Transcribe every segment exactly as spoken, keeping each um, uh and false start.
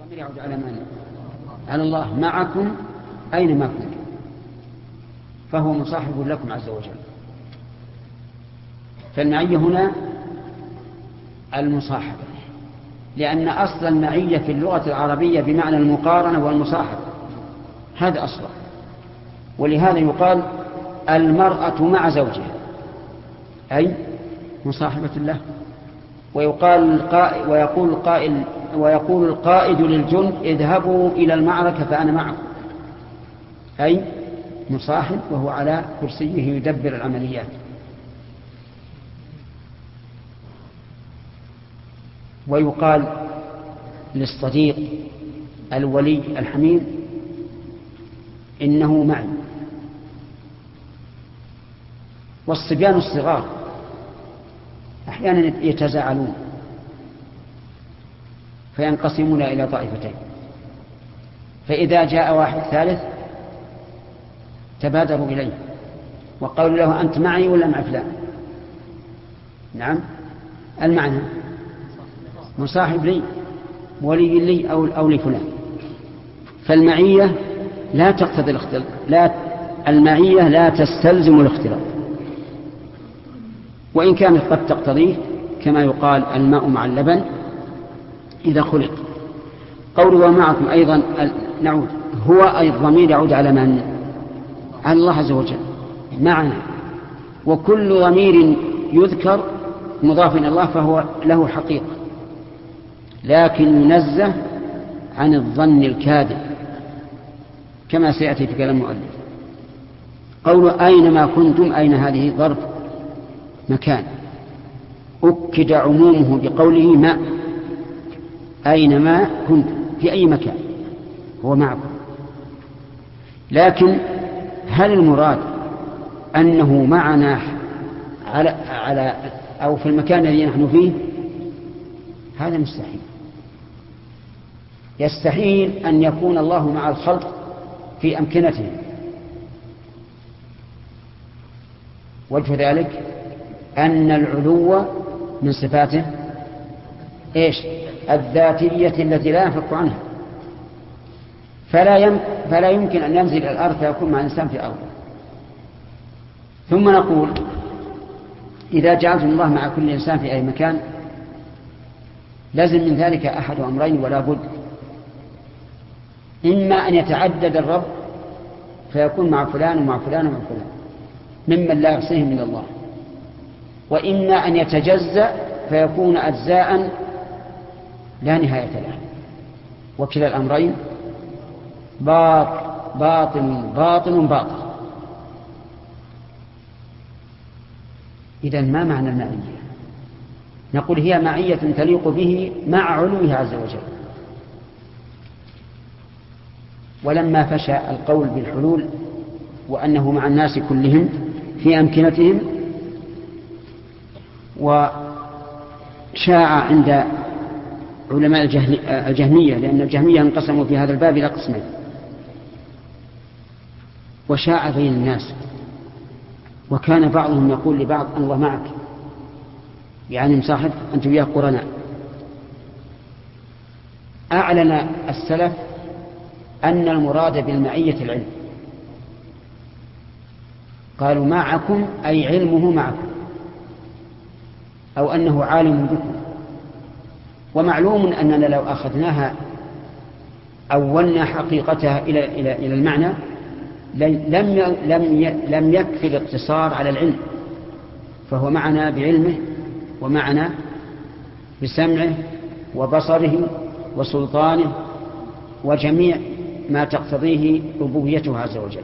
يعود على من؟ على الله. معكم أينما كنتم، فهو مصاحب لكم عز وجل. فالمعية هنا المصاحبة، لأن أصل المعية في اللغة العربية بمعنى المقارنة والمصاحبة، هذا أصلا. ولهذا يقال المرأة مع زوجها، أي مصاحبة له. ويقال القائد ويقول القائل ويقول القائد للجند اذهبوا إلى المعركة فأنا معكم، أي مصاحب وهو على كرسيه يدبر العمليات. ويقال للصديق الولي الحميم إنه معي. والصبيان الصغار أحيانا يتزاعلون فينقسمون إلى طائفتين، فإذا جاء واحد ثالث تبادروا إليه وقالوا له أنت معي ولا مع فلان؟ نعم، المعنى مصاحب لي، ولي لي أو, أو لفلان. فالمعية لا تقتضي الاختلاط، لا المعية لا تستلزم الاختلاط، وإن كانت قد تقتضيه، كما يقال الماء مع اللبن إذا خلط. قوله ومعكم أيضا نعود، هو أي الضمير يعود على من؟ على الله عز وجل معنا. وكل ضمير يذكر مضاف إلى الله فهو له حقيقة، لكن ينزه عن الظن الكاذب كما سيأتي في كلام المؤلف. قوله أينما كنتم، أين هذه ظرف مكان، أكد عمومه بقوله ما، أينما كنتم في أي مكان هو معكم. لكن هل المراد أنه معنا على, على أو في المكان الذي نحن فيه؟ هذا مستحيل. يستحيل أن يكون الله مع الخلق في أمكنتهم. وجه ذلك أن العلو من صفاته إيش؟ الذاتية التي لا ينفك عنها، فلا, يم... فلا يمكن أن ينزل إلى الأرض فيكون مع الإنسان في أرض. ثم نقول إذا جعلتم الله مع كل إنسان في أي مكان لازم من ذلك أحد أمرين ولا بد: إما أن يتعدد الرب فيكون مع فلان ومع فلان ومع فلان ممن لا يعصيهم من الله، وإما أن يتجزأ فيكون أجزاء لا نهاية لها. وكلا الأمرين باطل باطل باطل باطل. إذن ما معنى المعية؟ نقول هي معية تليق به مع علوه عز وجل. ولما فشى القول بالحلول وأنه مع الناس كلهم في أمكنتهم، وشاع عند علماء الجهمية، لأن الجهمية انقسموا في هذا الباب إلى قسمين، وشاع بين الناس، وكان بعضهم يقول لبعض أن الله معك، يعني مصاحب أنت وياه قرناء. أعلن السلف أن المراد بالمعية العلم، قالوا معكم أي علمه معكم، أو أنه عالم بكم. ومعلوم أننا لو أخذناها أولنا حقيقتها إلى, إلى, إلى المعنى لم, لم, لم يكفي الاقتصار على العلم، فهو معنا بعلمه ومعنا بسمعه وبصره وسلطانه وجميع ما تقتضيه ربوبيته عز وجل.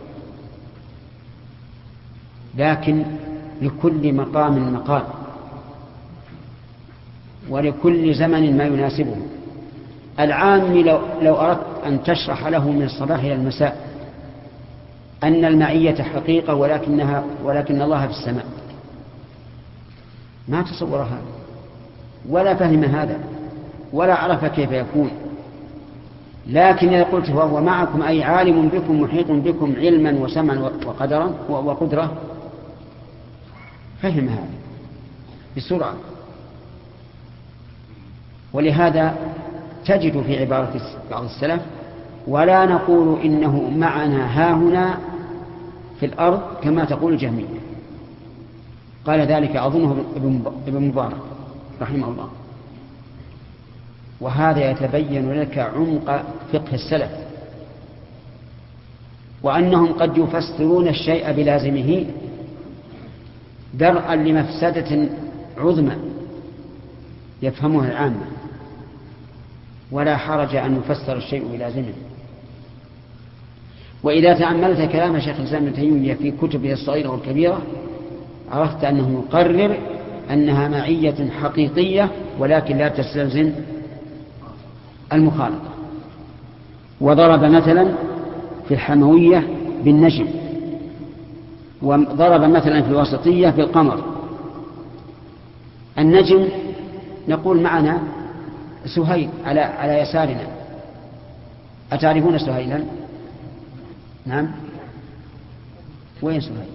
لكن لكل مقام مقال، ولكل زمن ما يناسبه. العام لو, لو أردت أن تشرح له من الصباح إلى المساء أن المعية حقيقة ولكنها ولكن الله في السماء، ما تصور هذا ولا فهم هذا ولا عرف كيف يكون. لكن إذا قلت وهو معكم أي عالم بكم محيط بكم علما وسمعا وقدرا وقدرة، فهم هذا بسرعة. ولهذا تجد في عبارة بعض السلف: ولا نقول إنه معنا هاهنا في الأرض كما تقول الجهمية. قال ذلك أظنه ابن مبارك رحمه الله. وهذا يتبين لك عمق فقه السلف، وأنهم قد يفسرون الشيء بلازمه درءا لمفسدة عظمى يفهمها العامة، ولا حرج أن يفسر الشيء بلازمه. وإذا تأملت كلام شيخ الإسلام ابن تيمية في كتبه الصغيرة والكبيرة عرفت أنه يقرر أنها معية حقيقية ولكن لا تستلزم المخالطة. وضرب مثلا في الحموية بالنجم، وضرب مثلا في الوسطية بالقمر. النجم نقول معنا سهيل على على يسارنا. أتعرفون سهيلا؟ نعم. وين سهيل؟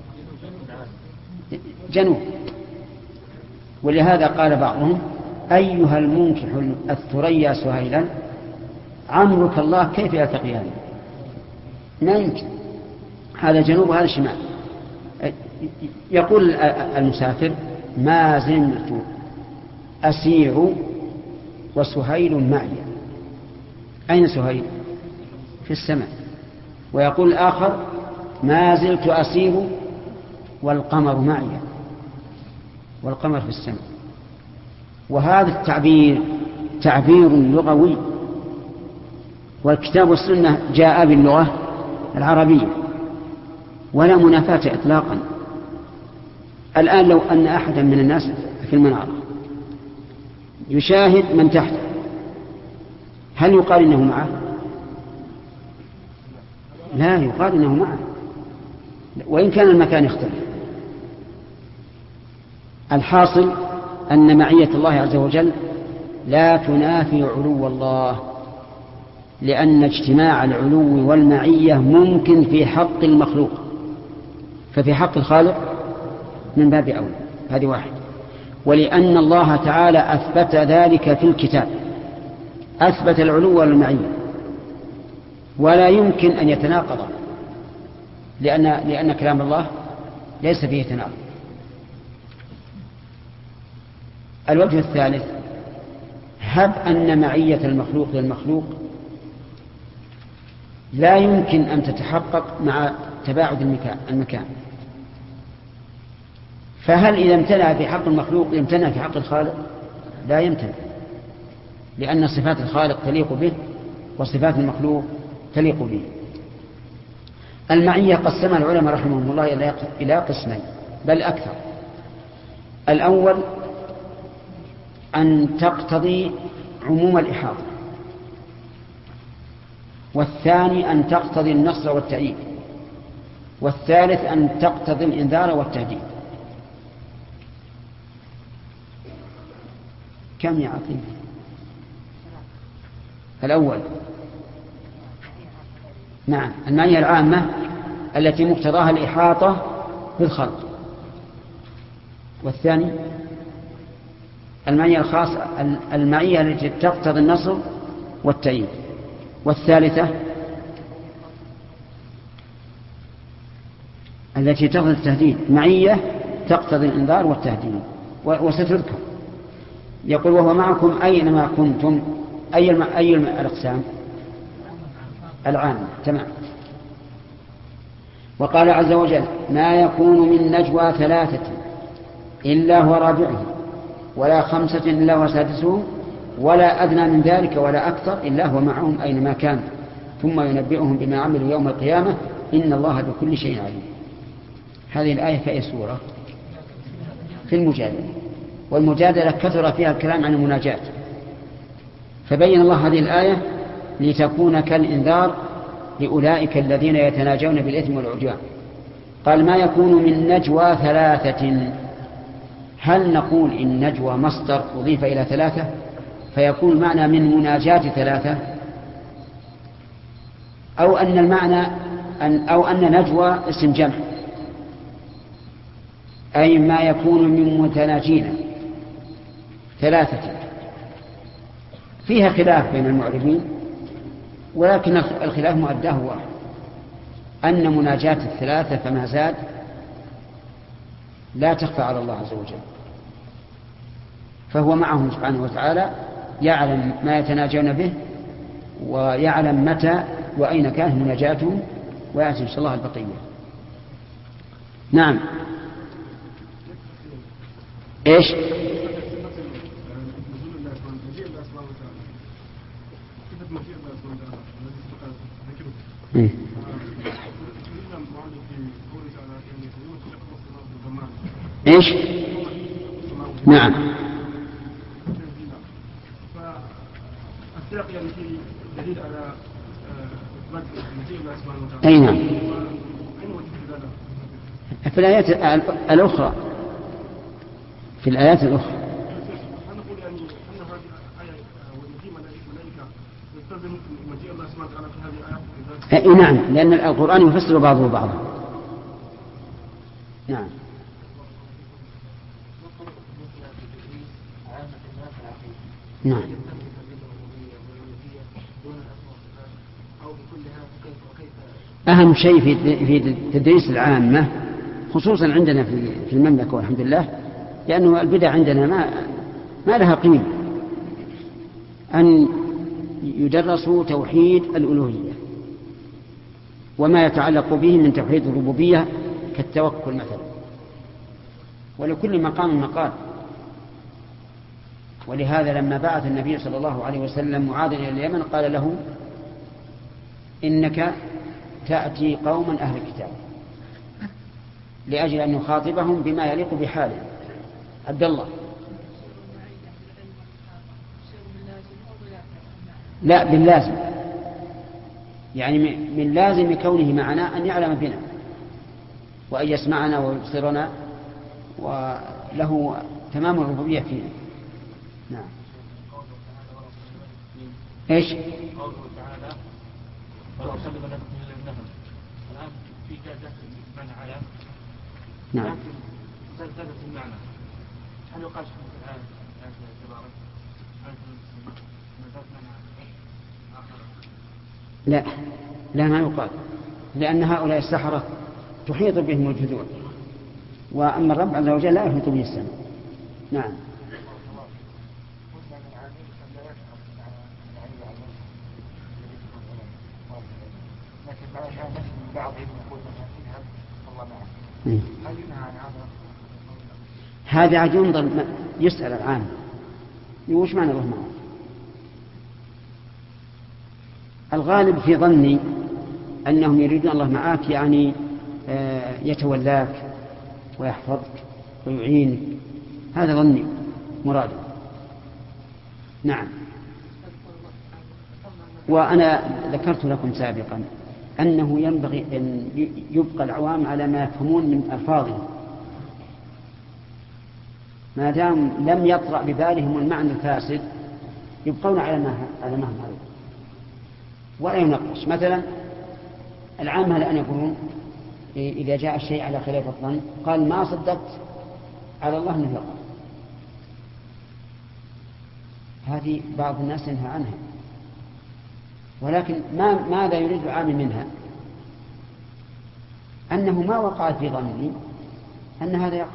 جنوب. ولهذا قال بعضهم: أيها المنكح الثريا سهيلا عمرك الله كيف يلتقيان؟ ما يمكن، هذا جنوب وهذا شمال. يقول المسافر: ما زلت أسير وسهيل معي. أين سهيل؟ في السماء. ويقول الآخر: ما زلت أسير والقمر معي، والقمر في السماء. وهذا التعبير تعبير لغوي، والكتاب والسنة جاء باللغة العربية ولا منافاة إطلاقا. الآن لو أن أحدا من الناس في المنارة يشاهد من تحته، هل يقال إنه معه؟ لا يقال إنه معه، وإن كان المكان يختلف. الحاصل أن معية الله عز وجل لا تنافي علو الله، لأن اجتماع العلو والمعية ممكن في حق المخلوق، ففي حق الخالق من باب أولى. هذه واحد. ولأن الله تعالى أثبت ذلك في الكتاب، أثبت العلو والمعية، ولا يمكن أن يتناقض، لأن لأن كلام الله ليس فيه تناقض. الوجه الثالث: هب أن معية المخلوق للمخلوق لا يمكن أن تتحقق مع تباعد المكان، فهل إذا امتنع في حق المخلوق يمتنع في حق الخالق؟ لا يمتنع، لأن صفات الخالق تليق به وصفات المخلوق تليق به. المعية قسمها العلماء رحمهم الله إلى قسمين بل أكثر. الأول أن تقتضي عموم الإحاطة، والثاني أن تقتضي النصر والتأييد، والثالث أن تقتضي الإنذار والتهديد. كم يا عقيل؟ الأول نعم المعية العامة التي مقتضاها الإحاطة بالخلق، والثاني المعية الخاصة المعية التي تقتضي النصر والتأييد، والثالثة التي تقتضي التهديد، معية تقتضي الإنذار والتهديد وستذكر. يقول: وهو معكم أينما كنتم. أي الم... أي الم... الأقسام العامة. تمام. وقال عز وجل: ما يكون من نجوى ثلاثة إلا هو رابعهم ولا خمسة إلا هو سادسهم ولا أدنى من ذلك ولا أكثر إلا هو معهم أينما كان ثم ينبئهم بما عملوا يوم القيامة إن الله بكل شيء عليم. هذه الآية في أي سورة؟ في المجادلة. والمجادلة كثر فيها الكلام عن المناجاة، فبين الله هذه الآية لتكون كالإنذار لأولئك الذين يتناجون بالإثم والعدوان. قال: ما يكون من نجوى ثلاثة. هل نقول إن نجوى مصدر أضيف إلى ثلاثة فيكون المعنى من مناجاة ثلاثة، أو أن المعنى أن أو أن نجوى اسم جمع، أي ما يكون من متناجين ثلاثة. فيها خلاف بين المعربين، ولكن الخلاف مؤداه واحد، أن مناجاة الثلاثة فما زاد لا تخفى على الله عز وجل، فهو معهم سبحانه وتعالى، يعلم ما يتناجون به ويعلم متى وأين كانت مناجاتهم، ويأتي إن شاء الله البقية. نعم. إيش؟ إيه؟ إيش؟ نعم. فالسياق يعني في دليل على مجيء الله سبحانه وتعالى. أي نعم. في الآيات الأخرى في الآيات الأخرى نقول يعني أن هذه الآية ومجيء الملائكة يستلزم مجيء الله سبحانه وتعالى في هذه الآيات. أي نعم، لأن القرآن يفسر بعضه بعضا. نعم. نعم. أهم شيء في تدريس العامة خصوصا عندنا في المملكة والحمد لله، لأنه البدع عندنا ما ما لها قيمة، أن يدرسوا توحيد الألوهية وما يتعلق به من توحيد الربوبية كالتوكل مثلا، ولكل مقام مقال. ولهذا لما بعث النبي صلى الله عليه وسلم معاذ إلى اليمن قال له إنك تأتي قوما أهل الكتاب، لأجل أن يخاطبهم بما يليق بحاله. عبد الله. لا، باللازم، يعني من لازم كونه معنا أن يعلم بنا وأن يسمعنا ويبصرنا وله تمام الربوبية فينا. نعم. إيش؟ قوله تعالى وأصل بلد من النهر الآن في كادة المعنى على نعم. زلزلة المعنى، هل يقال في الآن تبارك لا لا ما يقال، لأن هؤلاء السحرة تحيط بهم الجذور، وأما الرب عز وجل لا يحيط به السماء. نعم. هذا عاد ينظر يسأل العام وش معنى الله معه. الغالب في ظني أنهم يريدون الله معك يعني يتولاك ويحفظك ويعينك، هذا ظني مراده. نعم. وأنا ذكرت لكم سابقا أنه ينبغي أن يبقى العوام على ما يفهمون من ألفاظهم، ما دام لم يطرأ ببالهم المعنى الفاسد يبقون على ما على ما هم عليه ولا ينقص. مثلا العامة الآن يقولون إذا جاء الشيء على خلاف الظن قال ما صدقت على الله أنه يقع، هذه بعض الناس ينهى عنها، ولكن ما ماذا يريد العامل منها؟ أنه ما وقع في ظني أن هذا يقع،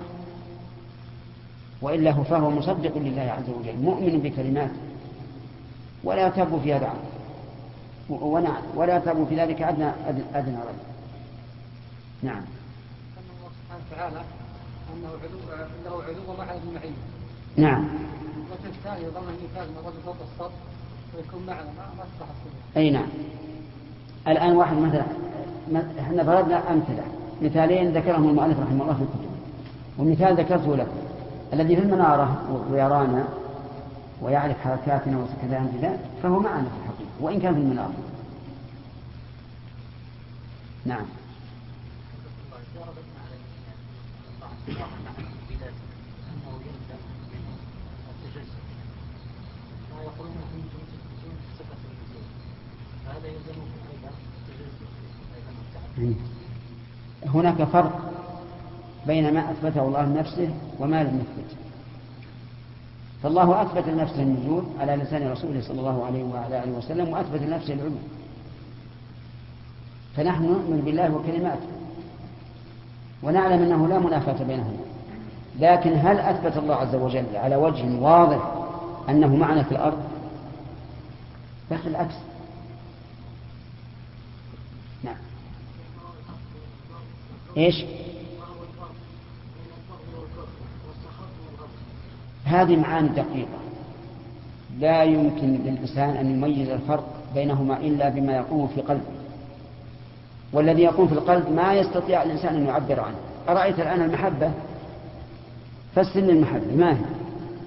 وإلا فهو مصدق لله عز وجل مؤمن بكلماته ولا يرتاب في هذا ولا يرتاب في ذلك أدنى أدنى رجل. نعم. أن الله سبحانه وتعالى أنه عنده علو ومعه المعية. نعم. وجه ثاني ظن الإنسان من رجل فوق السطح ويكون معنا ما ما تصح الصدق. أي نعم. الآن واحد مثلا احنا فرضنا أمثلة مثالين ذكرهم المؤلف رحمه الله في الكتب، ومثال ذكرته لكم الذي في المنارة ويرانا ويعرف حركاتنا وسكناتنا بذلك فهو معنا في الحقيقة وإن كان في المنارة. نعم. هناك فرق بين ما أثبته الله لنفسه وما لم يثبت. فالله أثبت لنفسه النزول على لسان رسوله صلى الله عليه وعلى آله وسلم، وأثبت لنفسه العلو، فنحن نؤمن بالله وكلماته ونعلم أنه لا منافاة بينهما. لكن هل أثبت الله عز وجل على وجه واضح أنه معنا في الأرض؟ بل العكس. نعم. إيش؟ هذه معاني دقيقة لا يمكن للإنسان أن يميز الفرق بينهما إلا بما يقوم في قلبه، والذي يقوم في القلب ما يستطيع الإنسان أن يعبر عنه. أرأيت الآن المحبة، فسر المحبة ما هي؟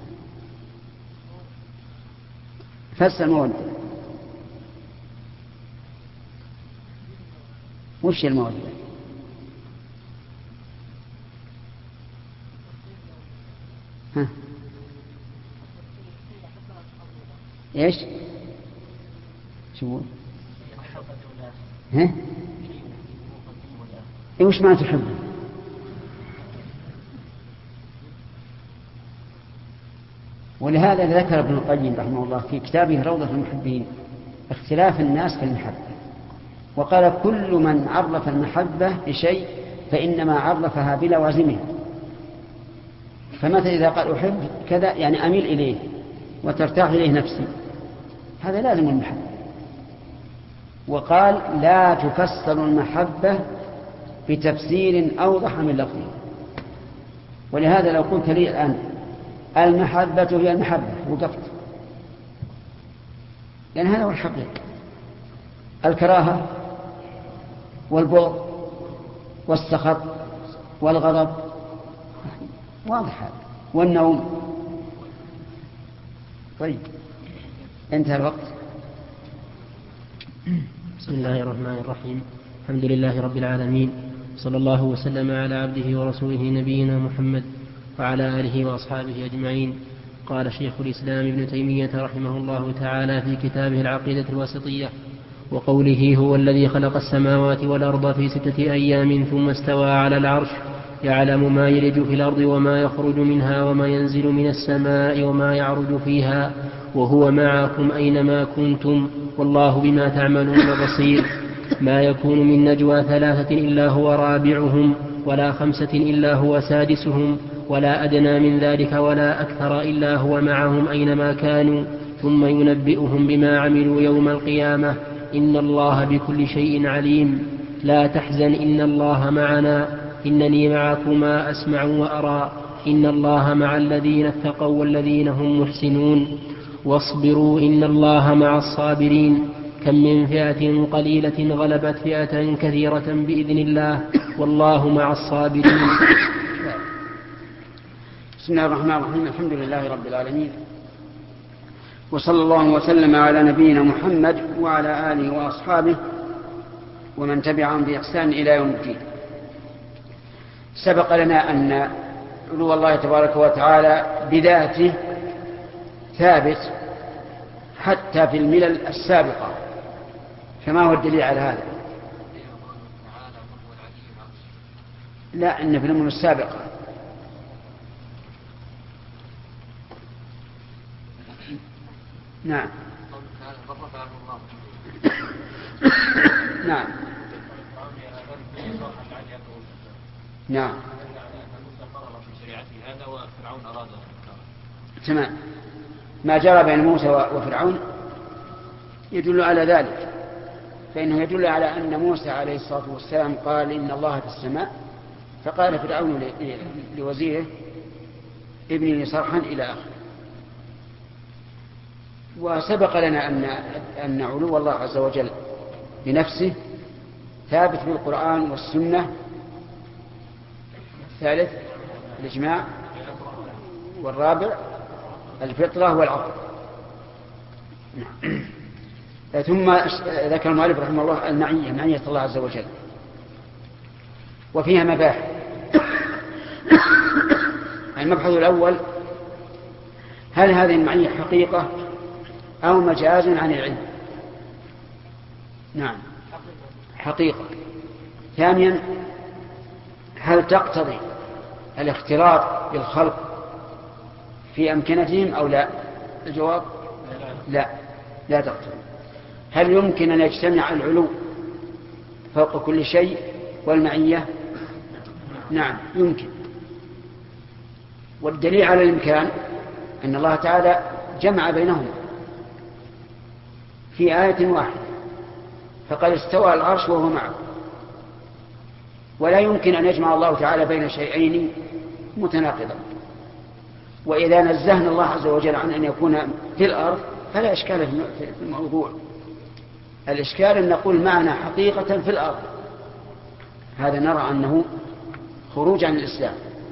فسر المودة. وش المودة؟ ها؟ ايش؟ شو؟ ها؟ ايه وش ما تحبه؟ ولهذا ذكر ابن القيم رحمه الله في كتابه روضة المحبين اختلاف الناس في المحبة، وقال كل من عرف المحبة بشيء فإنما عرفها بلوازمها. فمتى إذا قال أحب كذا يعني أميل إليه وترتاح إليه نفسي، هذا لازم المحبة. وقال لا تفسر المحبة بتفسير أوضح من لفظه. ولهذا لو قلت لي الآن المحبة هي المحبة وقفت، لأن هذا هو الحقيقة. الكراهة والبغض والسخط والغضب واضح هذا، والنوم. طيب انتهى الوقت. بسم الله الرحمن الرحيم. الحمد لله رب العالمين، صلى الله وسلم على عبده ورسوله نبينا محمد وعلى آله وأصحابه أجمعين. قال شيخ الإسلام ابن تيمية رحمه الله تعالى في كتابه العقيدة الواسطية: وقوله هو الذي خلق السماوات والأرض في ستة أيام ثم استوى على العرش يعلم ما يلج في الأرض وما يخرج منها وما ينزل من السماء وما يعرج فيها وهو معكم أينما كنتم والله بما تعملون بصير. ما يكون من نجوى ثلاثة إلا هو رابعهم ولا خمسة إلا هو سادسهم ولا أدنى من ذلك ولا أكثر إلا هو معهم أينما كانوا ثم ينبئهم بما عملوا يوم القيامة إن الله بكل شيء عليم. لا تحزن إن الله معنا إنني معكما أسمع وأرى إن الله مع الذين اتقوا والذين هم محسنون. واصبروا إن الله مع الصابرين. كم من فئة قليلة غلبت فئة كثيرة بإذن الله والله مع الصابرين. بسم الله الرحمن الرحيم. الحمد لله رب العالمين، وصلى الله وسلم على نبينا محمد وعلى آله وأصحابه ومن تبعهم بإحسان إلى يوم الدين. سبق لنا أن علو الله تبارك وتعالى بذاته ثابت حتى في الملل السابقة، فما هو الدليل على هذا؟ لا، إن في الأمم السابقة نعم نعم نعم تمام. ما جرى بين موسى وفرعون يدل على ذلك، فإنه يدل على أن موسى عليه الصلاة والسلام قال إن الله في السماء، فقال فرعون لوزيره ابني لي صرحا إلى آخره. وسبق لنا أن أن علو الله عز وجل بنفسه ثابت بالقرآن والسنة. الثالث الإجماع، والرابع الفطرة والعقل. ثم ذكر المؤلف رحمه الله المعية، معية الله عز وجل، وفيها مباحث. المبحث الأول: هل هذه المعية حقيقة أو مجاز عن العلم؟ نعم حقيقة. ثانيا: هل تقتضي الاختلاط بالخلق في أمكنتهم أو لا؟ الجواب لا، لا تقترب. هل يمكن أن يجتمع العلو فوق كل شيء والمعية؟ نعم يمكن، والدليل على الإمكان أن الله تعالى جمع بينهم في آية واحدة، فقد استوى العرش وهو معه، ولا يمكن أن يجمع الله تعالى بين شيئين متناقضا. وإذا نزهنا الله عز وجل عن أن يكون في الأرض فلا إشكال في الموضوع. الإشكال أن نقول معنا حقيقة في الأرض، هذا نرى أنه خروج عن الإسلام،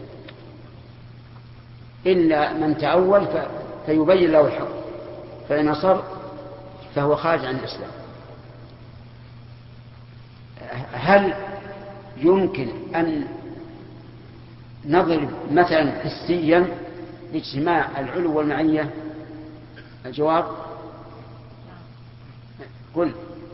إلا من تأول فيبين له الحق، فإن أصر فهو خارج عن الإسلام. هل يمكن أن نضرب مثلا حسيا لاجتماع العلو والمعية؟ الجواب قل.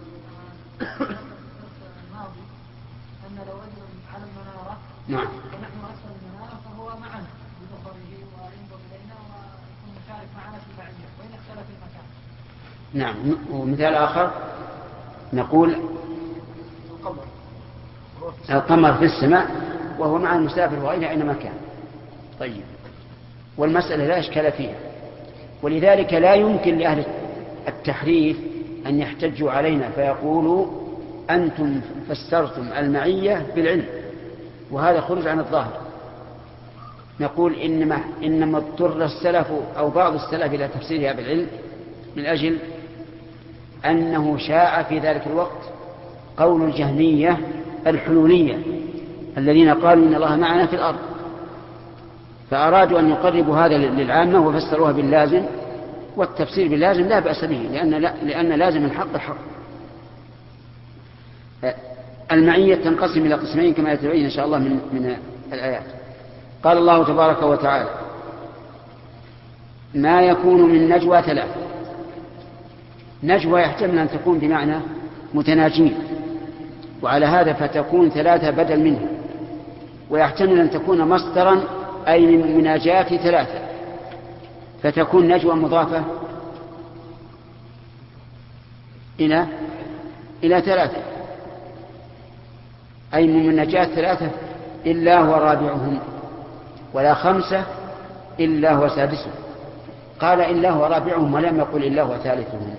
نعم. ونحن أسفل المنارة فهو معنا ببصره وينظر إلينا ويكون مشارك معنا في المعية وإن اختلف المكان. نعم. ومثال آخر نقول القمر القمر في السماء وهو مع المسافر وغيره أينما كان. طيب، والمسألة لا إشكال فيها، ولذلك لا يمكن لأهل التحريف أن يحتجوا علينا فيقولوا أنتم فسرتم المعية بالعلم، وهذا خروج عن الظاهر. نقول إنما, إنما اضطر السلف أو بعض السلف إلى تفسيرها بالعلم من أجل أنه شاع في ذلك الوقت قول الجهمية الحلولية الذين قالوا إن الله معنا في الأرض، فأرادوا أن يقربوا هذا للعامة وفسروها باللازم، والتفسير باللازم لا بأس به، لأن, لا لأن لازم الحق الحق. المعية تنقسم إلى قسمين كما يتبين إن شاء الله من, من الآيات. قال الله تبارك وتعالى: ما يكون من نجوى ثلاث. نجوى يحتمل أن تكون بمعنى متناجين، وعلى هذا فتكون ثلاثة بدل منه، ويحتمل أن تكون مصدرا أي من مناجاة ثلاثة، فتكون نجوى مضافة إلى إلى ثلاثة، أي من مناجاة ثلاثة إلا هو رابعهم، ولا خمسة إلا هو سادسهم. قال إلا هو رابعهم ولم يقل إلا هو ثالثهم،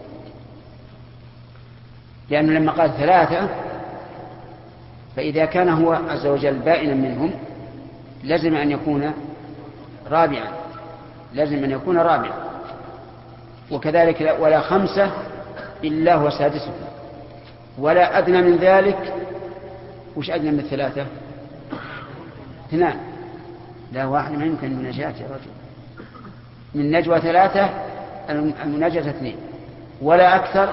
لأنه لما قال ثلاثة فإذا كان هو عز وجل بائنا منهم لازم أن يكون رابعا، لازم أن يكون رابعا. وكذلك ولا خمسة إلا هو سادسهم، ولا أدنى من ذلك. وش أدنى من الثلاثة؟ اثنان. لا، واحد ما يمكن من نجاة يا رجل. من نجوى ثلاثة المناجاة اثنين، ولا أكثر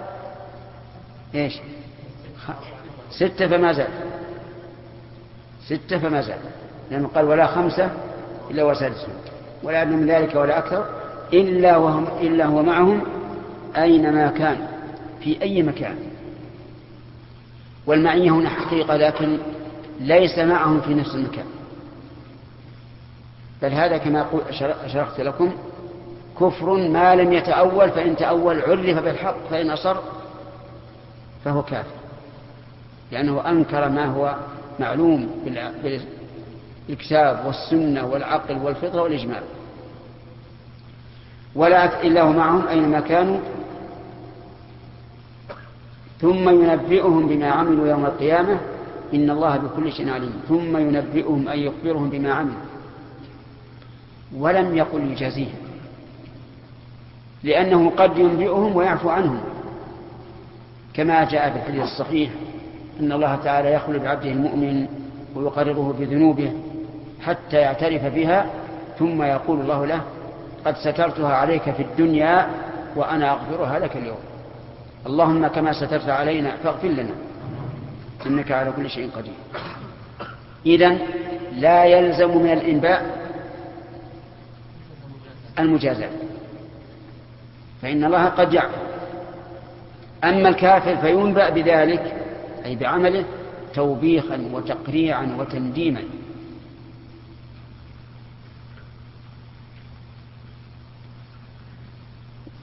إيش ستة فما زال، ستة فما زال، لأنه قال ولا خمسة إلا هو سادسهم، ولا أدنى من ذلك ولا أكثر إلا, وهم إلا هو معهم أينما كان، في أي مكان. والمعية هنا حقيقة، لكن ليس معهم في نفس المكان، بل هذا كما شرحت لكم كفر ما لم يتأول، فإن تأول عرف بالحق، فإن أصر فهو كافر، لأنه أنكر ما هو معلوم بالكتاب والسنة والعقل والفطرة والإجماع. ولا إلا هو معهم أينما كانوا ثم ينبئهم بما عملوا يوم القيامة إن الله بكل شيء عليم. ثم ينبئهم أي يخبرهم بما عملوا، ولم يقل يجازيهم، لأنه قد ينبئهم ويعفو عنهم، كما جاء في الحديث الصحيح أن الله تعالى يخلو بعبده المؤمن ويقرره بذنوبه حتى يعترف بها، ثم يقول الله له: قد سترتها عليك في الدنيا وأنا أغفرها لك اليوم، اللهم كما سترت علينا فاغفر لنا إنك على كل شيء قدير. إذن لا يلزم من الإنباء المجازات، فإن الله قد يعفو. أما الكافر فينبأ بذلك أي بعمله توبيخا وتقريعا وتنديما.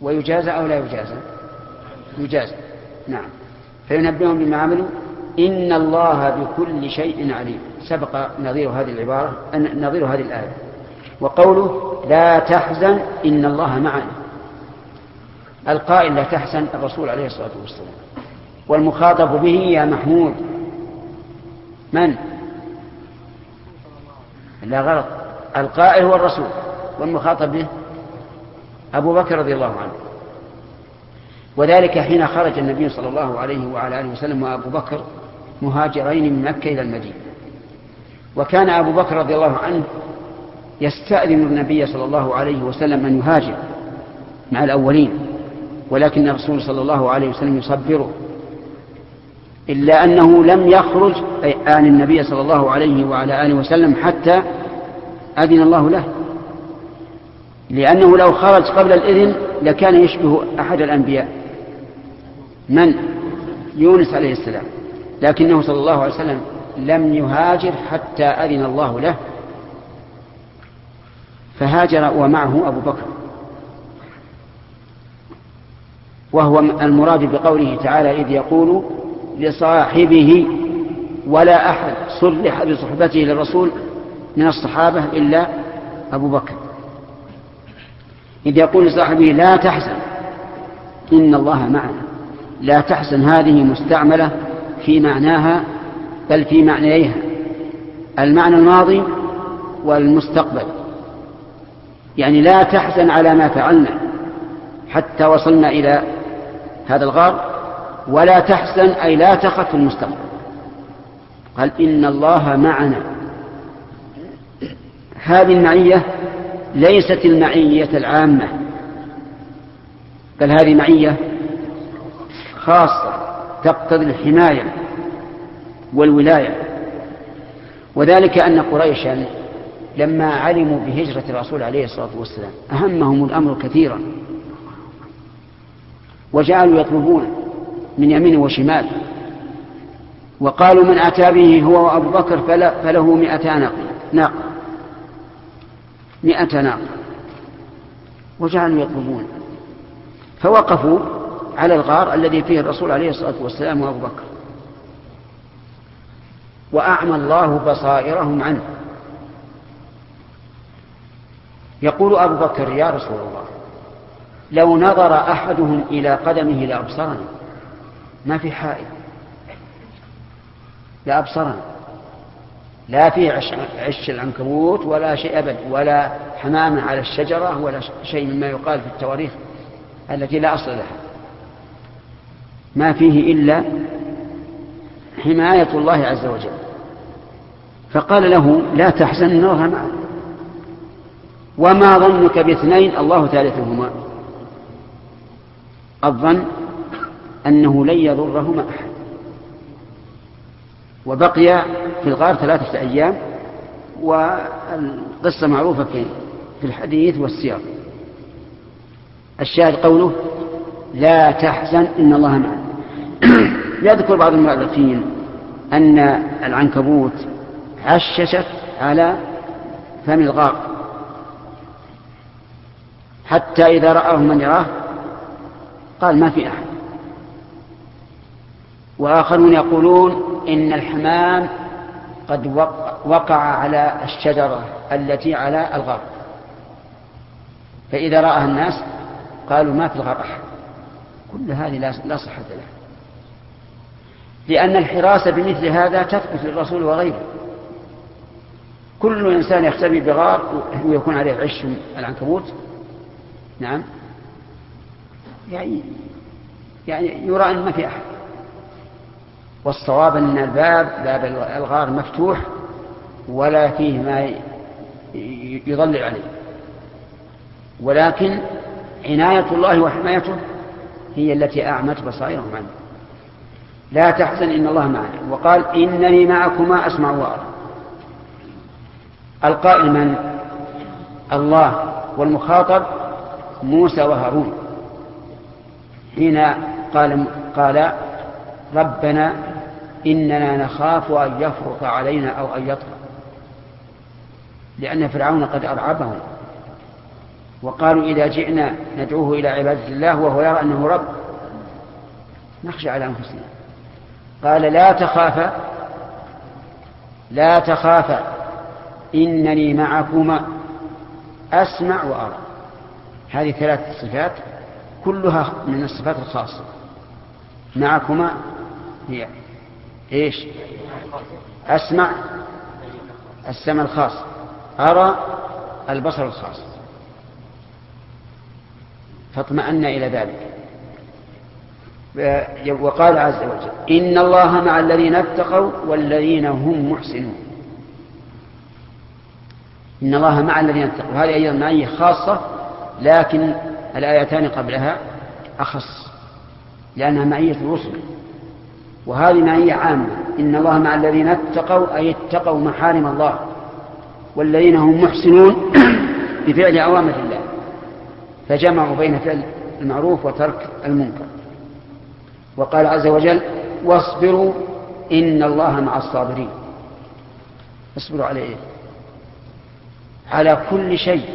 ويجازى أو لا يجازى؟ يجازى. نعم. فينبئهم بما عملوا إن الله بكل شيء عليم. سبق نظير هذه العبارة نظير هذه الآية. وقوله لا تحزن إن الله معنا، القائل لا تحزن الرسول عليه الصلاة والسلام، والمخاطب به يا محمود من؟ لا غلط، القائل هو الرسول والمخاطب به أبو بكر رضي الله عنه. وذلك حين خرج النبي صلى الله عليه وعلى آله وسلم وأبو بكر مهاجرين من مكة إلى المدينة، وكان أبو بكر رضي الله عنه يستأذن النبي صلى الله عليه وسلم أن يهاجر مع الأولين، ولكن الرسول صلى الله عليه وسلم يصبره، إلا أنه لم يخرج عن النبي صلى الله عليه وعلى آله وسلم حتى أذن الله له، لأنه لو خرج قبل الإذن لكان يشبه أحد الأنبياء من؟ يونس عليه السلام، لكنه صلى الله عليه وسلم لم يهاجر حتى أذن الله له، فهاجر ومعه أبو بكر. وهو المراد بقوله تعالى إذ يقول لصاحبه، ولا أحد صلح بصحبته للرسول من الصحابة إلا أبو بكر، إذ يقول لصاحبه لا تحزن إن الله معنا. لا تحزن هذه مستعملة في معناها بل في معنيها، المعنى الماضي والمستقبل، يعني لا تحزن على ما فعلنا حتى وصلنا إلى هذا الغار، ولا تحزن أي لا تخف في المستقبل. قال إن الله معنا. هذه المعية ليست المعية العامة، بل هذه معية خاصة تقتضي الحماية والولاية. وذلك أن قريشا لما علموا بهجرة الرسول عليه الصلاة والسلام أهمهم الأمر كثيرا، وجعلوا يطلبون من يمين وشمال، وقالوا من أتى به هو وأبو بكر فله مئة ناقة مئة ناقة، وجعلوا يطلبون، فوقفوا على الغار الذي فيه الرسول عليه الصلاة والسلام وأبو بكر، وأعمى الله بصائرهم عنه. يقول أبو بكر يا رسول الله لو نظر أحدهم إلى قدمه لأبصرنا، ما في حائل لأبصرنا، لا فيه عش, عش العنكبوت ولا شيء أبد، ولا حمام على الشجرة ولا شيء مما يقال في التواريخ التي لا أصل لها، ما فيه إلا حماية الله عز وجل. فقال له لا تحزن إن الله معنا، وما ظنك باثنين الله ثالثهما. الظن أنه لن يضرهما أحد. وبقي في الغار ثلاثة أيام، والقصة معروفة في الحديث والسياق. الشاهد قوله لا تحزن إن الله معنا. يذكر بعض المؤرخين أن العنكبوت عششت على فم الغار حتى إذا رآه من يراه قال ما في أحد. وآخرون يقولون إن الحمام قد وقع على الشجرة التي على الغار، فإذا رآها الناس قالوا ما في الغار أحد. كل هذه لا صحة لها، لأن الحراسة بمثل هذا تثبت للرسول وغيره. كل إنسان يختبئ بغار ويكون عليه عش العنكبوت نعم يعني يعني يرى أن ما في أحد. والصواب أن الباب باب الغار مفتوح ولا فيه ما يضلل عليه، ولكن عناية الله وحمايته هي التي أعمت بصائرهم عنه. لا تحزن إن الله معنا. وقال إنني معكما أسمع وأرى. القائل من؟ الله، والمخاطب موسى وهارون حين قال قال ربنا إننا نخاف أن يفرط علينا أو أن يطغى، لأن فرعون قد أرعبهم وقالوا إذا جئنا ندعوه إلى عبادة الله وهو يرى أنه رب نخشى على أنفسنا. قال لا تخافا لا تخافا إنني معكما أسمع وأرى. هذه ثلاث صفات كلها من الصفات الخاصة. معكما هي إيش؟ أسمع السمع الخاص، أرى البصر الخاص. فاطمأن إلى ذلك. وقال عز وجل إن الله مع الذين اتقوا والذين هم محسنون. إن الله مع الذين اتقوا، هذه أيضا معية خاصة، لكن الآيتان قبلها أخص لأنها معية الرسل، وهذه معية عامة. إن الله مع الذين اتقوا أي اتقوا محارم الله، والذين هم محسنون بفعل أوامر الله، فجمعوا بين فعل المعروف وترك المنكر. وقال عز وجل واصبروا إن الله مع الصابرين. اصبروا على إيه؟ على كل شيء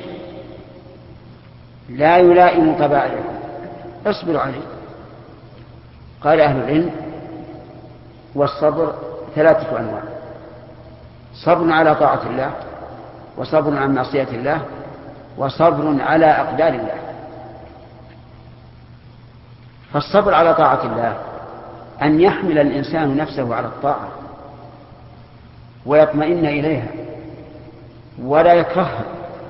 لا يلائم طبائعكم اصبروا عليه. قال أهل العلم والصبر ثلاثة أنواع: صبر على طاعة الله، وصبر عن معصية الله، وصبر على أقدار الله. فالصبر على طاعة الله أن يحمل الإنسان نفسه على الطاعة ويطمئن إليها ولا يكرهها،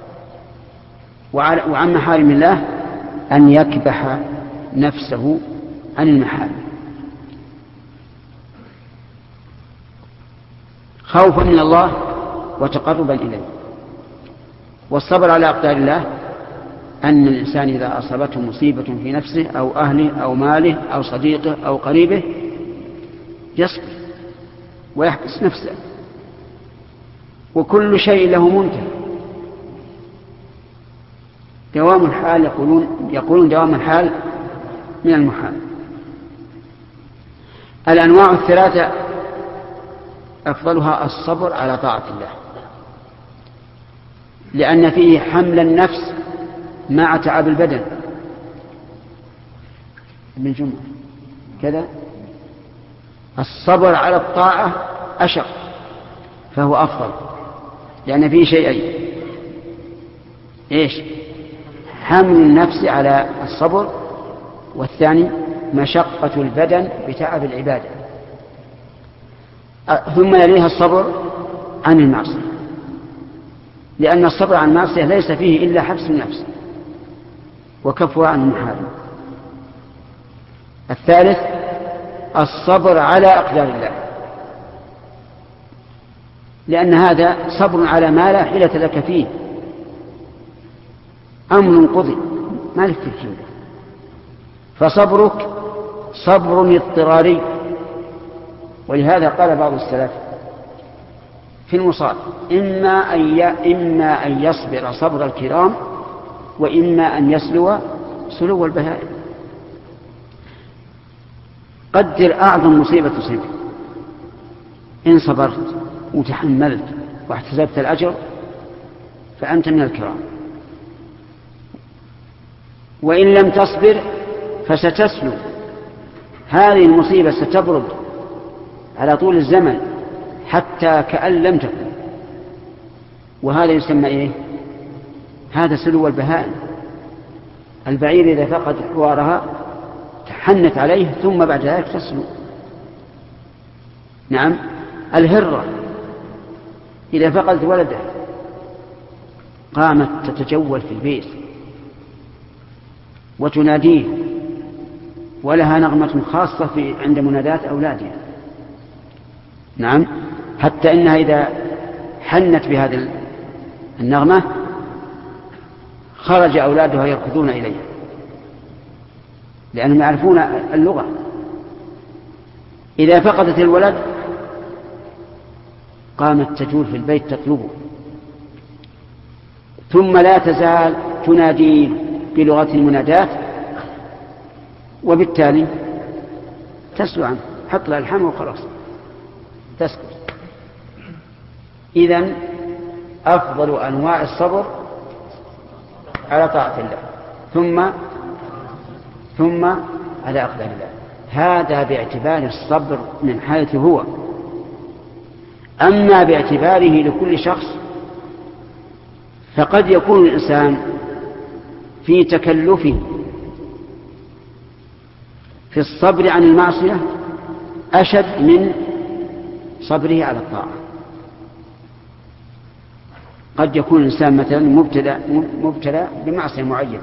وعن محارم الله أن يكبح نفسه عن المحارم خوفا من الله وتقربا إليه. والصبر على أقدار الله أن الإنسان إذا أصابته مصيبة في نفسه أو أهله أو ماله أو صديقه أو قريبه يصبر ويحبس نفسه، وكل شيء له منتهى. دوام الحال يقولون يقولون دوام الحال من المحال. الأنواع الثلاثة أفضلها الصبر على طاعة الله، لأن فيه حمل النفس مع تعب البدن. من جمع كذا الصبر على الطاعة أشق فهو أفضل، لأن فيه شيئين: إيش؟ حمل النفس على الصبر، والثاني مشقة البدن بتعب العبادة. ثم يليها الصبر عن المعصية، لأن الصبر عن المعصية ليس فيه إلا حبس النفس وكفها عن المحارم. الثالث الصبر على أقدار الله، لأن هذا صبر على ما لا حيلة لك فيه، أمر قضي ما لك فيه، فصبرك صبر اضطراري. ولهذا قال بعض السلف في المصاب: إما أن إما أن يصبر صبر الكرام، وإما أن يسلو سلو البهائم. قدر أعظم مصيبة تصيبك، إن صبرت وتحملت واحتسبت الأجر فأنت من الكرام، وإن لم تصبر فستسلو. هذه المصيبة ستبرد على طول الزمن حتى كأن لم تكن، وهذا يسمى إيه؟ هذا سلو البهائم. البعير إذا فقد حوارها تحنت عليه ثم بعد ذلك تسلو. نعم، الهرة إذا فقدت ولده قامت تتجول في البيت وتناديه، ولها نغمة خاصة في عند منادات أولادها. نعم، حتى إنها إذا حنت بهذه النغمة خرج أولادها يركضون إليها، لأنهم يعرفون اللغة. إذا فقدت الولد قامت تجول في البيت تطلبه، ثم لا تزال تنادي بلغة المنادات، وبالتالي تسلو عنه، حط لها الحمى وخلاص تسكت. إذن أفضل أنواع الصبر على طاعة الله ثم ثم على أقدار الله. هذا باعتبار الصبر من حيث هو. أما باعتباره لكل شخص فقد يكون الإنسان في تكلفه في الصبر عن المعصية أشد من صبره على الطاعة. قد يكون الإنسان مثلا مبتلى مبتلى بمعصية معينة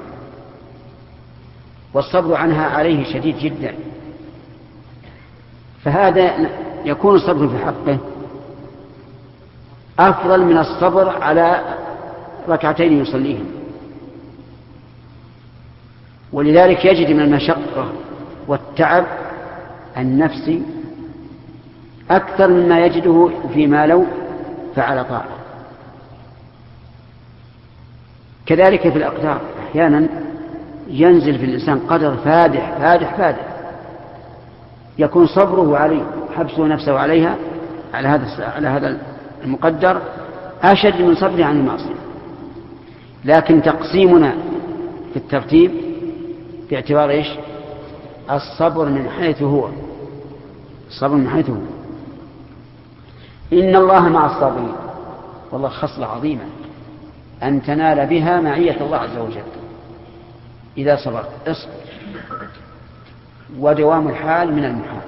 والصبر عنها عليه شديد جدا، فهذا يكون الصبر في حقه أفضل من الصبر على ركعتين يصليهم. ولذلك يجد من المشقة والتعب النفسي أكثر مما يجده فيما لو فعل طاعة. كذلك في الأقدار أحيانا ينزل في الإنسان قدر فادح فادح فادح يكون صبره عليه حبسه نفسه عليها على هذا على هذا المقدر أشد من صبره عن المعصية. لكن تقسيمنا في الترتيب باعتبار إيش؟ الصبر من حيث هو. الصبر من حيث هو. إن الله مع الصابرين. والله خصلة عظيمة أن تنال بها معية الله عز وجل إذا صبرت. اصبر. ودوام الحال من المحال.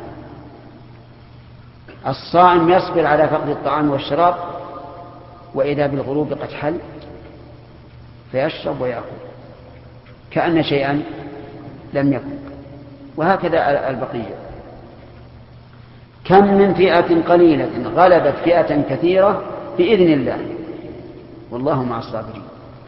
الصائم يصبر على فقد الطعام والشراب وإذا بالغروب قد حل فيشرب ويأكل كأن شيئا لم يكن. وهكذا البقية. كم من فئة قليلة غلبت فئة كثيرة بإذن الله والله مع الصابرين.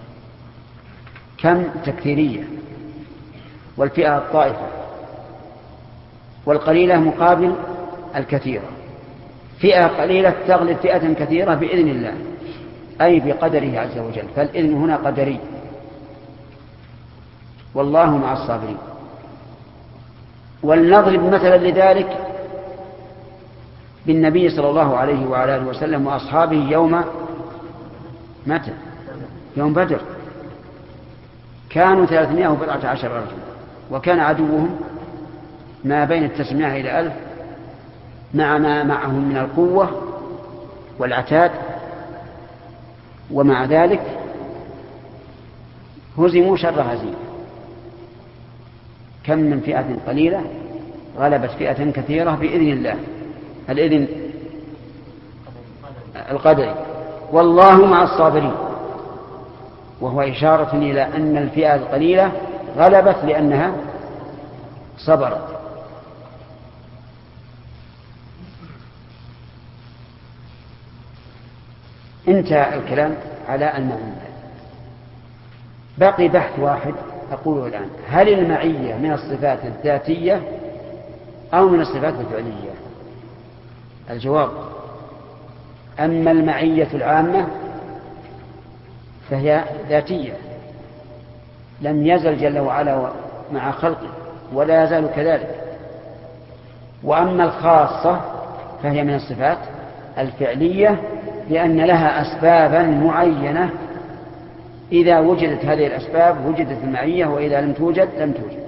كم تكثيرية، والفئة الطائفة، والقليلة مقابل الكثيرة. فئة قليلة تغلب فئة كثيرة بإذن الله أي بقدره عز وجل، فالإذن هنا قدري. والله مع الصابرين. ولنضرب مثلا لذلك بالنبي صلى الله عليه وعلى آله وسلم وأصحابه يوم متى؟ يوم بدر. كانوا ثلاثمائة وبضعة عشر رجل وكان عدوهم ما بين التسعمائة إلى ألف مع ما معهم من القوة والعتاد، ومع ذلك هزموا شر هزيمة. كم من فئة قليلة غلبت فئة كثيرة بإذن الله، الإذن القدري. والله مع الصابرين، وهو إشارة إلى أن الفئة القليلة غلبت لأنها صبرت. انتهى الكلام على المعية. بقي بحث واحد أقوله الآن: هل المعية من الصفات الذاتية أو من الصفات الفعلية؟ الجواب: أما المعية العامة فهي ذاتية، لم يزل جل وعلا مع خلقه ولا يزال كذلك. وأما الخاصة فهي من الصفات الفعلية، لأن لها أسبابا معينة، إذا وجدت هذه الأسباب وجدت المعية، وإذا لم توجد لم توجد.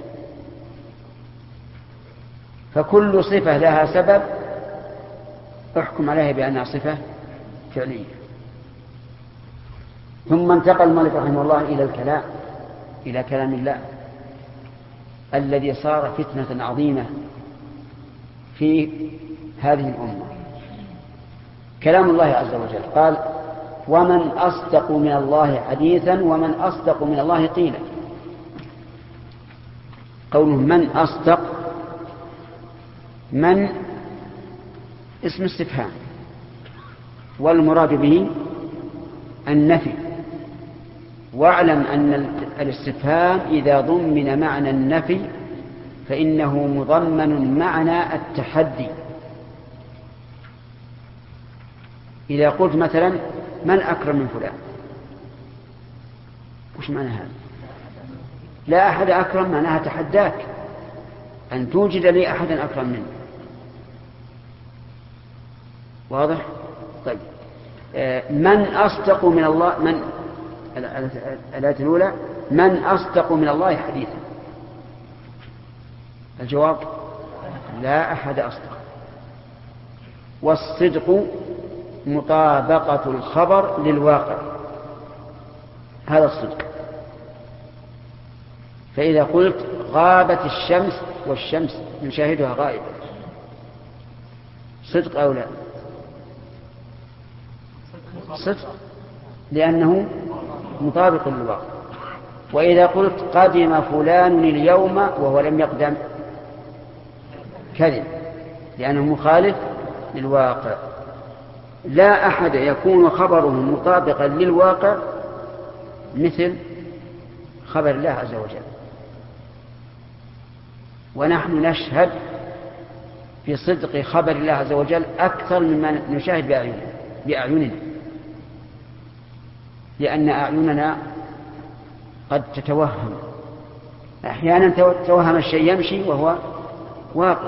فكل صفة لها سبب احكم عليها بأنها صفة فعلية. ثم انتقل المؤلف رحمه الله إلى الكلام إلى كلام الله الذي صار فتنة عظيمة في هذه الأمة، كلام الله عز وجل. قال: ومن أصدق من الله حديثا ومن أصدق من الله قيلا. قوله من أصدق، من اسم استفهام، والمراد به النفي. واعلم أن الاستفهام إذا ضمن معنى النفي فإنه مضمن معنى التحدي. إذا قلت مثلا من أكرم من فلان، وش معنى هذا؟ لا أحد أكرم، معناها تحداك أن توجد لي أحدا أكرم منه. واضح؟ طيب، من أصدق من الله. من الآية الأولى من أصدق من الله حديثا؟ الجواب لا أحد أصدق. والصدق مطابقة الخبر للواقع، هذا الصدق. فإذا قلت غابت الشمس والشمس نشاهدها غائبة، صدق أو لا؟ صدق، لأنه مطابق للواقع. وإذا قلت قدم فلان اليوم وهو لم يقدم، كذب، لأنه مخالف للواقع. لا أحد يكون خبره مطابقا للواقع مثل خبر الله عز وجل. ونحن نشهد في صدق خبر الله عز وجل أكثر مما نشاهد بأعيننا بأعيننا لأن أعيننا قد تتوهم، أحيانا توهم الشيء يمشي وهو واقف.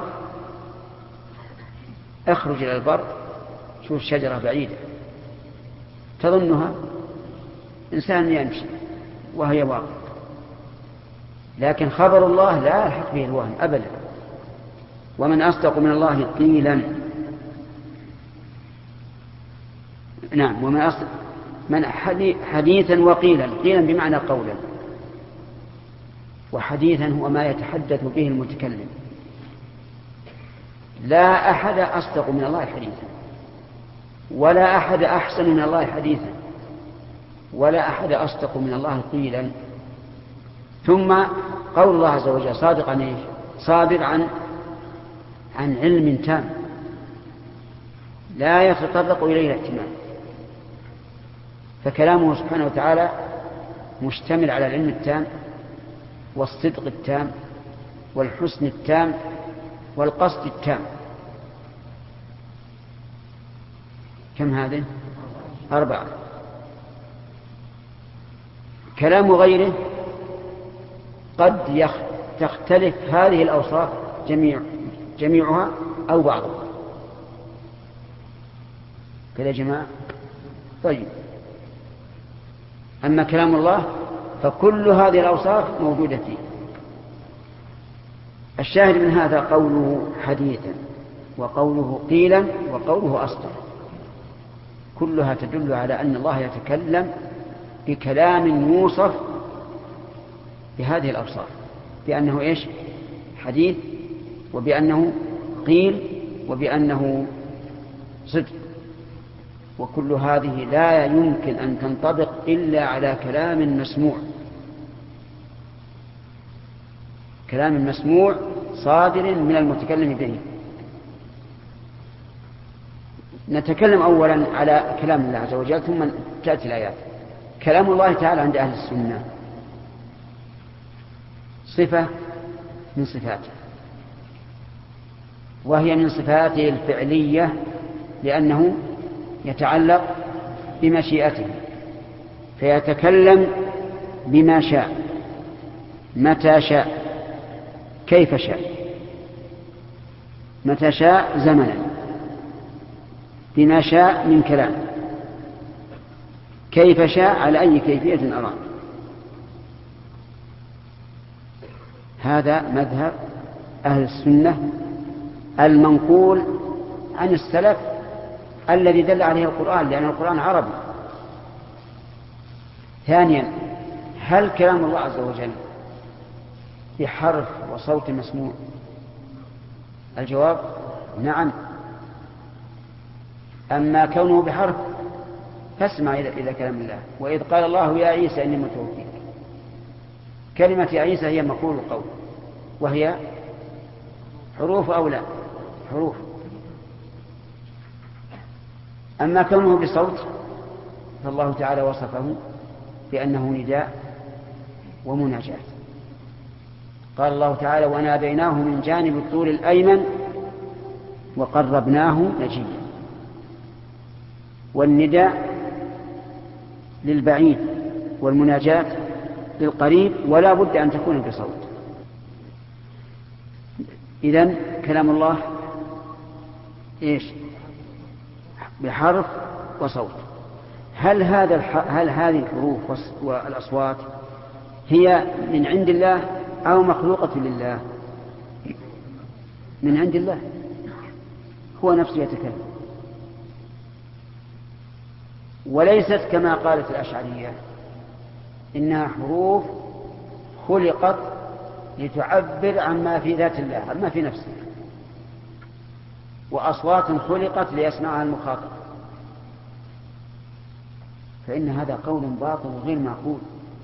اخرج إلى البر، شوف شجرة بعيدة تظنها إنسان يمشي وهي واقف، لكن خبر الله لا يلحق به الوهم أبدا. ومن أصدق من الله قيلا. نعم، ومن أصدق من حديثا وقيلا. قيلا بمعنى قولا، وحديثا هو ما يتحدث به المتكلم. لا أحد أصدق من الله حديثا، ولا أحد أحسن من الله حديثا، ولا أحد أصدق من الله قيلا. ثم قول الله عز وجل صادق عن إيش؟ صادر عن عن علم تام لا يتطرق إليه الاحتمال. فكلامه سبحانه وتعالى مشتمل على العلم التام والصدق التام والحسن التام والقصد التام. كم هذه؟ أربعة. كلام غيره قد تختلف هذه الأوصاف جميع جميعها أو بعضها. كذا جماعة. طيب، أما كلام الله فكل هذه الأوصاف موجودة فيه. الشاهد من هذا قوله حديثا، وقوله قيلا، وقوله أصدق، كلها تدل على أن الله يتكلم بكلام يوصف بهذه الأوصاف، بأنه إيش؟ حديث، وبأنه قيل، وبأنه صدق. وكل هذه لا يمكن أن تنطبق إلا على كلام مسموع، كلام مسموع صادر من المتكلم به. نتكلم أولا على كلام الله عز وجل ثم تأتي الآيات. كلام الله تعالى عند أهل السنة صفة من صفاته، وهي من صفاته الفعلية لأنه يتعلق بمشيئته، فيتكلم بما شاء متى شاء كيف شاء. متى شاء زمنا، بما شاء من كلام، كيف شاء على أي كيفية أراد. هذا مذهب أهل السنة المنقول عن السلف الذي دل عليه القرآن، لأن القرآن عربي. ثانيا، هل كلام الله عز وجل بحرف وصوت مسموع؟ الجواب نعم. أما كونه بحرف فاسمع إلى كلام الله. وإذ قال الله يا عيسى إني متوفيك، كلمة يا عيسى هي مقول القول، وهي حروف أو لا؟ حروف. أما كونه بصوت فالله تعالى وصفه بأنه نداء ومناجاة. قال الله تعالى وناديناه من جانب الطور الأيمن وقربناه نجيا. والنداء للبعيد والمناجاة للقريب، ولا بد أن تكون بصوت. إذن كلام الله إيش؟ بحرف وصوت. هل هذا الح... هل هذه الحروف والأصوات هي من عند الله أو مخلوقة لله؟ من عند الله، هو نفسه يتكلم، وليست كما قالت الأشعرية إنها حروف خلقت لتعبر عما في ذات الله، عما في نفسه، وأصوات خلقت ليسمعها المخاطب، فإن هذا قول باطل وغير معقول.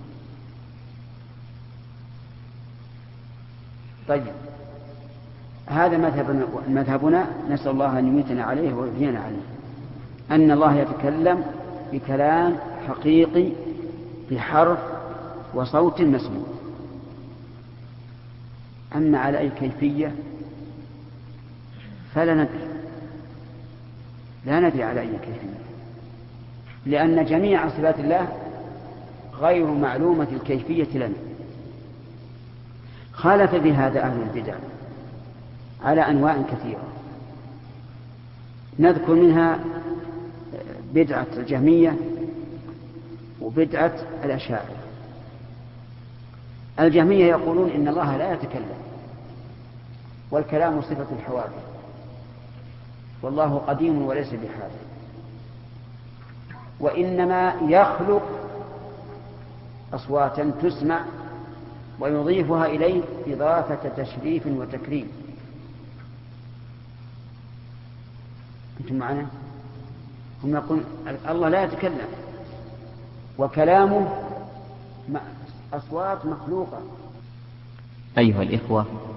طيب، هذا مذهبنا, مذهبنا نسأل الله أن يميتنا عليه ويحيينا عليه، أن الله يتكلم بكلام حقيقي بحرف وصوت مسموع. أما على أي كيفية فلا ندري، لا ندري على أي كيفية، لأن جميع صفات الله غير معلومة الكيفية لنا. خالف بهذا أهل البدع على أنواع كثيرة، نذكر منها بدعة الجهمية وبدعة الأشاعرة. الجهمية يقولون إن الله لا يتكلم، والكلام صفة الحوادث، والله قديم وليس بحادث، وإنما يخلق أصواتا تسمع ويضيفها إليه إضافة تشريف وتكريم. أنتم معنا؟ هم يقولون الله لا يتكلم وكلامه أصوات مخلوقة. أيها الإخوة،